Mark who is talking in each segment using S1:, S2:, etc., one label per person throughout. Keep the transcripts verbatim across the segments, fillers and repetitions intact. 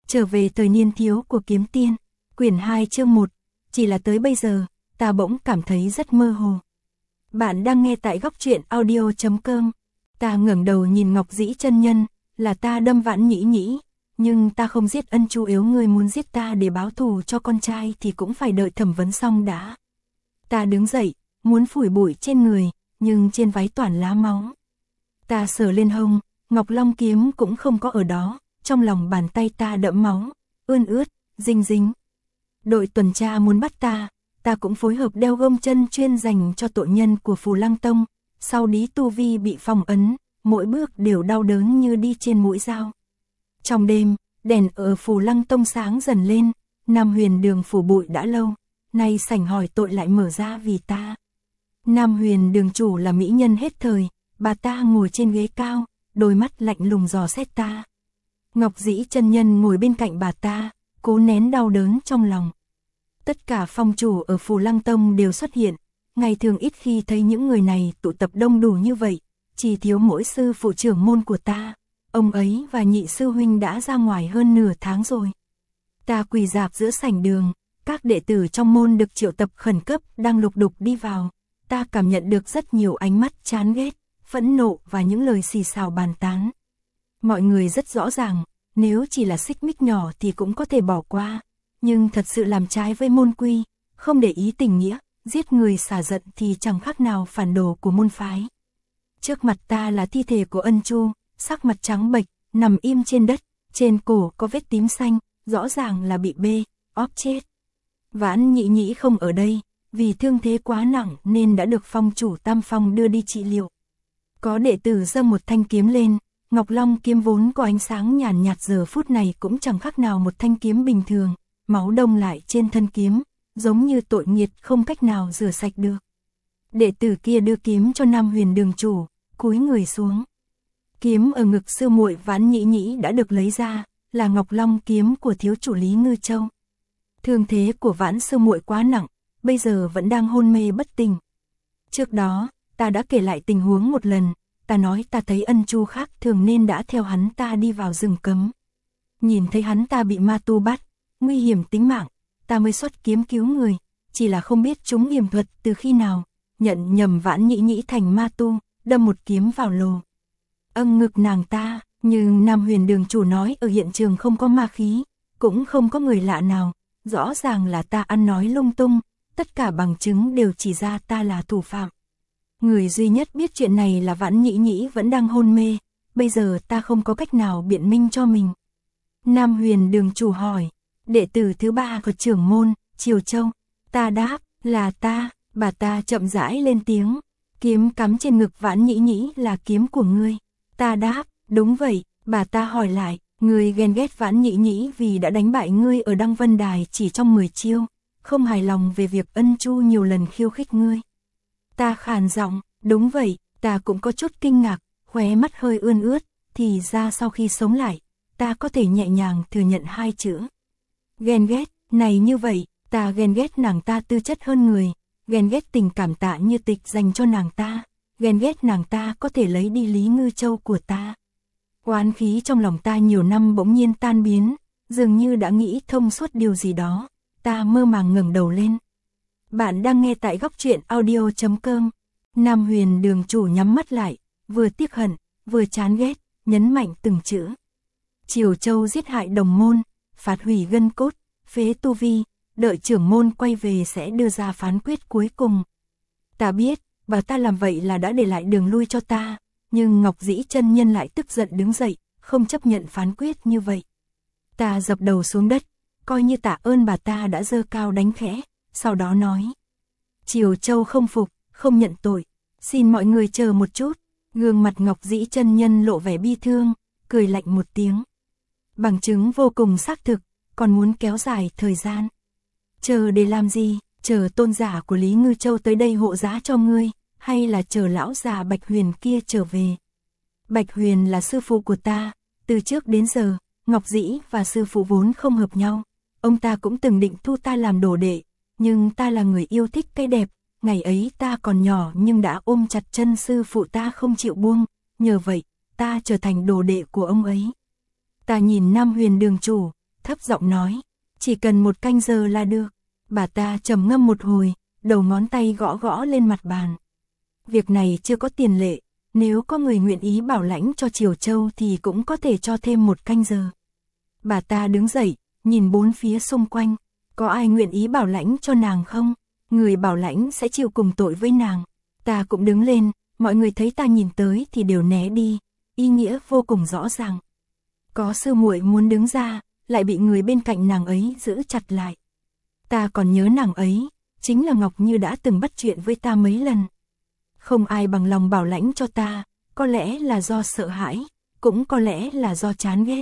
S1: Trở về thời niên thiếu của kiếm tiên, quyển hai chương một, chỉ là tới bây giờ, ta bỗng cảm thấy rất mơ hồ. Bạn đang nghe tại góc truyện audio chấm com. Ta ngẩng đầu nhìn Ngọc Dĩ chân nhân, là ta đâm Vãn Nhĩ Nhĩ, nhưng ta không giết Ân Chu. Yếu ngươi muốn giết ta để báo thù cho con trai thì cũng phải đợi thẩm vấn xong đã. Ta đứng dậy, muốn phủi bụi trên người, nhưng trên váy toàn lá máu. Ta sờ lên hông, Ngọc Long kiếm cũng không có ở đó, trong lòng bàn tay ta đẫm máu, ươn ướt, dinh dính. Đội tuần tra muốn bắt ta, ta cũng phối hợp đeo gông chân chuyên dành cho tội nhân của Phù Lăng Tông, sau đó tu vi bị phong ấn, mỗi bước đều đau đớn như đi trên mũi dao. Trong đêm, đèn ở Phù Lăng Tông sáng dần lên, Nam Huyền Đường phủ bụi đã lâu, nay sảnh hỏi tội lại mở ra vì ta. Nam Huyền Đường chủ là mỹ nhân hết thời, bà ta ngồi trên ghế cao, đôi mắt lạnh lùng dò xét ta. Ngọc Dĩ chân nhân ngồi bên cạnh bà ta, cố nén đau đớn trong lòng. Tất cả phong chủ ở Phù Lăng Tông đều xuất hiện, ngày thường ít khi thấy những người này tụ tập đông đủ như vậy, chỉ thiếu mỗi sư phụ trưởng môn của ta, ông ấy và nhị sư huynh đã ra ngoài hơn nửa tháng rồi. Ta quỳ rạp giữa sảnh đường, các đệ tử trong môn được triệu tập khẩn cấp đang lục đục đi vào, ta cảm nhận được rất nhiều ánh mắt chán ghét, phẫn nộ và những lời xì xào bàn tán. Mọi người rất rõ ràng, nếu chỉ là xích mích nhỏ thì cũng có thể bỏ qua, nhưng thật sự làm trái với môn quy, không để ý tình nghĩa, giết người xả giận thì chẳng khác nào phản đồ của môn phái. Trước mặt ta là thi thể của Ân Chu, sắc mặt trắng bệch, nằm im trên đất, trên cổ có vết tím xanh, rõ ràng là bị bê, óp chết. Vãn Nhĩ Nhĩ không ở đây, vì thương thế quá nặng nên đã được phong chủ Tam Phong đưa đi trị liệu. Có đệ tử giơ một thanh kiếm lên, Ngọc Long kiếm vốn có ánh sáng nhàn nhạt giờ phút này cũng chẳng khác nào một thanh kiếm bình thường, máu đông lại trên thân kiếm, giống như tội nghiệt không cách nào rửa sạch được. Đệ tử kia đưa kiếm cho Nam Huyền Đường chủ, cúi người xuống. Kiếm ở ngực sư muội Vãn Nhĩ Nhĩ đã được lấy ra, là Ngọc Long kiếm của thiếu chủ Lý Ngư Châu. Thương thế của Vãn sư muội quá nặng, bây giờ vẫn đang hôn mê bất tỉnh. Trước đó, ta đã kể lại tình huống một lần, ta nói ta thấy Ân Chu khác thường nên đã theo hắn ta đi vào rừng cấm. Nhìn thấy hắn ta bị ma tu bắt, nguy hiểm tính mạng, ta mới xuất kiếm cứu người, chỉ là không biết chúng hiểm thuật từ khi nào, nhận nhầm Vãn Nhĩ Nhĩ thành ma tu, đâm một kiếm vào lồ. Âng ngực nàng ta, nhưng Nam Huyền Đường chủ nói ở hiện trường không có ma khí, cũng không có người lạ nào, rõ ràng là ta ăn nói lung tung, tất cả bằng chứng đều chỉ ra ta là thủ phạm. Người duy nhất biết chuyện này là Vãn Nhĩ Nhĩ vẫn đang hôn mê, bây giờ ta không có cách nào biện minh cho mình. Nam Huyền Đường chủ hỏi, đệ tử thứ ba của trưởng môn, Triều Châu, ta đáp, là ta, bà ta chậm rãi lên tiếng, kiếm cắm trên ngực Vãn Nhĩ Nhĩ là kiếm của ngươi. Ta đáp, đúng vậy, bà ta hỏi lại, ngươi ghen ghét Vãn Nhĩ Nhĩ vì đã đánh bại ngươi ở Đăng Vân Đài chỉ trong mười chiêu, không hài lòng về việc Ân Chu nhiều lần khiêu khích ngươi. Ta khàn giọng, đúng vậy, ta cũng có chút kinh ngạc, khóe mắt hơi ươn ướt, thì ra sau khi sống lại, ta có thể nhẹ nhàng thừa nhận hai chữ. Ghen ghét, này như vậy, ta ghen ghét nàng ta tư chất hơn người, ghen ghét tình cảm Tạ Như Tịch dành cho nàng ta, ghen ghét nàng ta có thể lấy đi Lý Ngư Châu của ta. Oán khí trong lòng ta nhiều năm bỗng nhiên tan biến, dường như đã nghĩ thông suốt điều gì đó, ta mơ màng ngẩng đầu lên. Bạn đang nghe tại góc truyện audio chấm com. Nam Huyền Đường chủ nhắm mắt lại, vừa tiếc hận, vừa chán ghét, nhấn mạnh từng chữ. Triều Châu giết hại đồng môn, phạt hủy gân cốt, phế tu vi, đợi trưởng môn quay về sẽ đưa ra phán quyết cuối cùng. Ta biết, bà ta làm vậy là đã để lại đường lui cho ta, nhưng Ngọc Dĩ chân nhân lại tức giận đứng dậy, không chấp nhận phán quyết như vậy. Ta dập đầu xuống đất, coi như tạ ơn bà ta đã giơ cao đánh khẽ, sau đó nói. Triều Châu không phục, không nhận tội, xin mọi người chờ một chút. Gương mặt Ngọc Dĩ chân nhân lộ vẻ bi thương, cười lạnh một tiếng. Bằng chứng vô cùng xác thực, còn muốn kéo dài thời gian. Chờ để làm gì, chờ tôn giả của Lý Ngư Châu tới đây hộ giá cho ngươi, hay là chờ lão già Bạch Huyền kia trở về. Bạch Huyền là sư phụ của ta, từ trước đến giờ, Ngọc Dĩ và sư phụ vốn không hợp nhau. Ông ta cũng từng định thu ta làm đồ đệ, nhưng ta là người yêu thích cái đẹp, ngày ấy ta còn nhỏ nhưng đã ôm chặt chân sư phụ ta không chịu buông, nhờ vậy, ta trở thành đồ đệ của ông ấy. Ta nhìn Nam Huyền Đường chủ, thấp giọng nói, chỉ cần một canh giờ là được. Bà ta trầm ngâm một hồi, đầu ngón tay gõ gõ lên mặt bàn. Việc này chưa có tiền lệ, nếu có người nguyện ý bảo lãnh cho Triều Châu thì cũng có thể cho thêm một canh giờ. Bà ta đứng dậy, nhìn bốn phía xung quanh, có ai nguyện ý bảo lãnh cho nàng không? Người bảo lãnh sẽ chịu cùng tội với nàng. Ta cũng đứng lên, mọi người thấy ta nhìn tới thì đều né đi, ý nghĩa vô cùng rõ ràng. Có sư muội muốn đứng ra, lại bị người bên cạnh nàng ấy giữ chặt lại. Ta còn nhớ nàng ấy, chính là Ngọc Như đã từng bắt chuyện với ta mấy lần. Không ai bằng lòng bảo lãnh cho ta, có lẽ là do sợ hãi, cũng có lẽ là do chán ghét.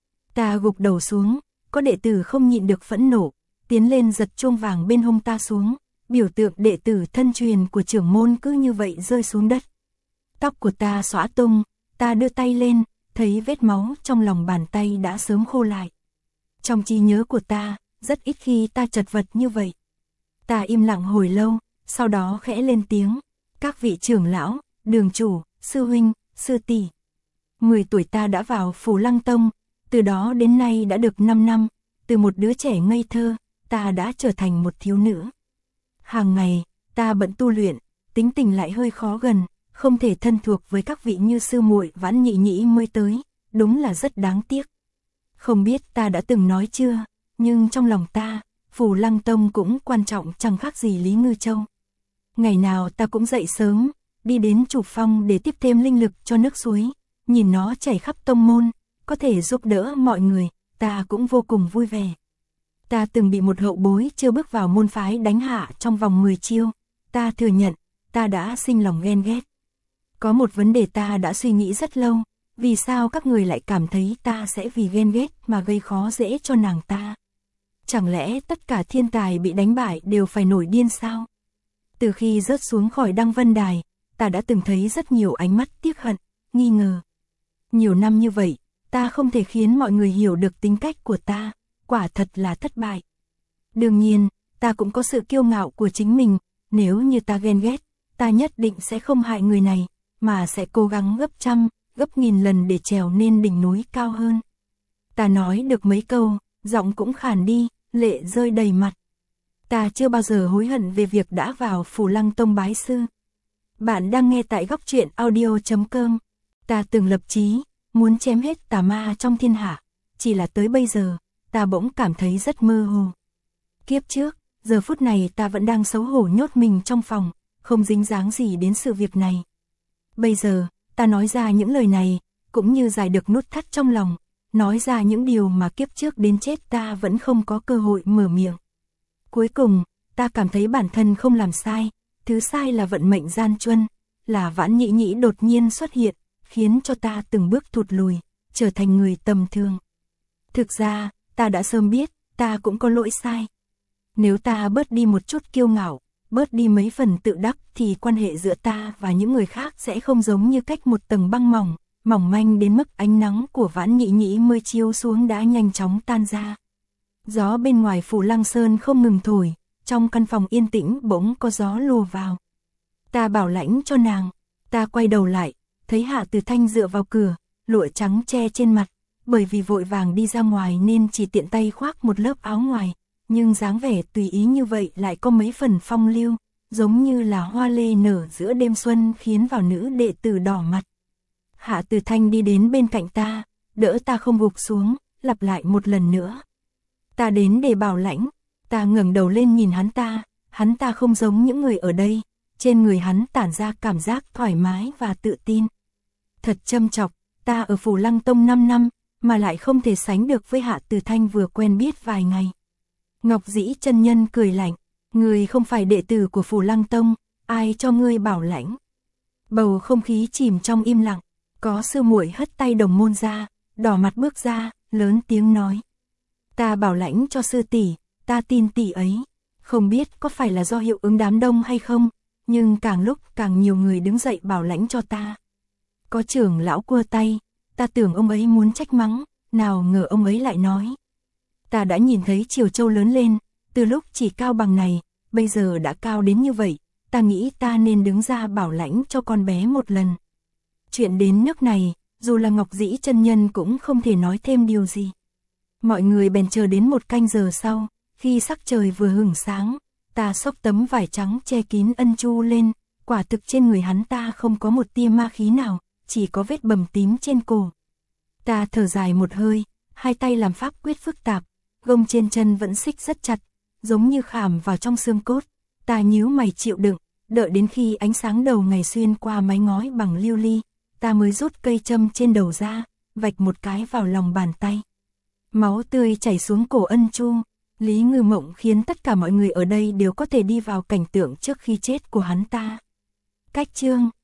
S1: Ta gục đầu xuống, có đệ tử không nhịn được phẫn nộ, tiến lên giật chuông vàng bên hông ta xuống, biểu tượng đệ tử thân truyền của trưởng môn cứ như vậy rơi xuống đất. Tóc của ta xõa tung, ta đưa tay lên, thấy vết máu trong lòng bàn tay đã sớm khô lại. Trong trí nhớ của ta, rất ít khi ta chật vật như vậy. Ta im lặng hồi lâu, sau đó khẽ lên tiếng, các vị trưởng lão, đường chủ, sư huynh, sư tỷ. Mười tuổi ta đã vào Phù Lăng Tông, từ đó đến nay đã được năm năm, từ một đứa trẻ ngây thơ, ta đã trở thành một thiếu nữ. Hàng ngày, ta bận tu luyện, tính tình lại hơi khó gần, không thể thân thuộc với các vị như sư muội Vãn Nhị Nhĩ mới tới, đúng là rất đáng tiếc. Không biết ta đã từng nói chưa, nhưng trong lòng ta, Phù Lăng Tông cũng quan trọng chẳng khác gì Lý Ngư Châu. Ngày nào ta cũng dậy sớm, đi đến chủ phong để tiếp thêm linh lực cho nước suối, nhìn nó chảy khắp tông môn, có thể giúp đỡ mọi người, ta cũng vô cùng vui vẻ. Ta từng bị một hậu bối chưa bước vào môn phái đánh hạ trong vòng mười chiêu, ta thừa nhận, ta đã sinh lòng ghen ghét. Có một vấn đề ta đã suy nghĩ rất lâu, vì sao các người lại cảm thấy ta sẽ vì ghen ghét mà gây khó dễ cho nàng ta? Chẳng lẽ tất cả thiên tài bị đánh bại đều phải nổi điên sao? Từ khi rớt xuống khỏi Đăng Vân Đài, ta đã từng thấy rất nhiều ánh mắt tiếc hận, nghi ngờ. Nhiều năm như vậy, ta không thể khiến mọi người hiểu được tính cách của ta, quả thật là thất bại. Đương nhiên, ta cũng có sự kiêu ngạo của chính mình, nếu như ta ghen ghét, ta nhất định sẽ không hại người này, mà sẽ cố gắng gấp trăm, gấp nghìn lần để trèo lên đỉnh núi cao hơn. Ta nói được mấy câu, giọng cũng khàn đi, lệ rơi đầy mặt. Ta chưa bao giờ hối hận về việc đã vào Phù Lăng Tông bái sư. Bạn đang nghe tại góc truyện audio chấm com. Ta từng lập chí, muốn chém hết tà ma trong thiên hạ, chỉ là tới bây giờ, ta bỗng cảm thấy rất mơ hồ. Kiếp trước, giờ phút này ta vẫn đang xấu hổ nhốt mình trong phòng, không dính dáng gì đến sự việc này. Bây giờ, ta nói ra những lời này, cũng như giải được nút thắt trong lòng, nói ra những điều mà kiếp trước đến chết ta vẫn không có cơ hội mở miệng. Cuối cùng, ta cảm thấy bản thân không làm sai, thứ sai là vận mệnh gian truân, là Vãn Nhĩ Nhĩ đột nhiên xuất hiện, khiến cho ta từng bước thụt lùi, trở thành người tầm thường. Thực ra, ta đã sớm biết, ta cũng có lỗi sai. Nếu ta bớt đi một chút kiêu ngạo, bớt đi mấy phần tự đắc thì quan hệ giữa ta và những người khác sẽ không giống như cách một tầng băng mỏng, mỏng manh đến mức ánh nắng của Vãn Nhĩ Nhĩ mới chiếu xuống đã nhanh chóng tan ra. Gió bên ngoài Phù Lăng Sơn không ngừng thổi, trong căn phòng yên tĩnh bỗng có gió lùa vào. Ta bảo lãnh cho nàng, ta quay đầu lại, thấy Hạ Từ Thanh dựa vào cửa, lụa trắng che trên mặt, bởi vì vội vàng đi ra ngoài nên chỉ tiện tay khoác một lớp áo ngoài, nhưng dáng vẻ tùy ý như vậy lại có mấy phần phong lưu, giống như là hoa lê nở giữa đêm xuân khiến vào nữ đệ tử đỏ mặt. Hạ Từ Thanh đi đến bên cạnh ta, đỡ ta không gục xuống, lặp lại một lần nữa. Ta đến để bảo lãnh, ta ngẩng đầu lên nhìn hắn ta, hắn ta không giống những người ở đây, trên người hắn tản ra cảm giác thoải mái và tự tin. Thật châm chọc, ta ở Phù Lăng Tông năm năm, mà lại không thể sánh được với Hạ Từ Thanh vừa quen biết vài ngày. Ngọc Dĩ chân nhân cười lạnh, người không phải đệ tử của Phù Lăng Tông, ai cho ngươi bảo lãnh? Bầu không khí chìm trong im lặng, có sư muội hất tay đồng môn ra, đỏ mặt bước ra, lớn tiếng nói. Ta bảo lãnh cho sư tỷ, ta tin tỷ ấy, không biết có phải là do hiệu ứng đám đông hay không, nhưng càng lúc càng nhiều người đứng dậy bảo lãnh cho ta. Có trưởng lão cua tay, ta tưởng ông ấy muốn trách mắng, nào ngờ ông ấy lại nói. Ta đã nhìn thấy Triều Châu lớn lên, từ lúc chỉ cao bằng này, bây giờ đã cao đến như vậy, ta nghĩ ta nên đứng ra bảo lãnh cho con bé một lần. Chuyện đến nước này, dù là Ngọc Dĩ chân nhân cũng không thể nói thêm điều gì. Mọi người bèn chờ đến một canh giờ sau, khi sắc trời vừa hửng sáng, ta xốc tấm vải trắng che kín Ân Chu lên, quả thực trên người hắn ta không có một tia ma khí nào, chỉ có vết bầm tím trên cổ. Ta thở dài một hơi, hai tay làm pháp quyết phức tạp, gông trên chân vẫn xích rất chặt, giống như khảm vào trong xương cốt. Ta nhíu mày chịu đựng, đợi đến khi ánh sáng đầu ngày xuyên qua mái ngói bằng lưu ly, ta mới rút cây châm trên đầu ra, vạch một cái vào lòng bàn tay. Máu tươi chảy xuống cổ Ân Chu. Lý Ngư Mộng khiến tất cả mọi người ở đây đều có thể đi vào cảnh tượng trước khi chết của hắn ta. Cách chương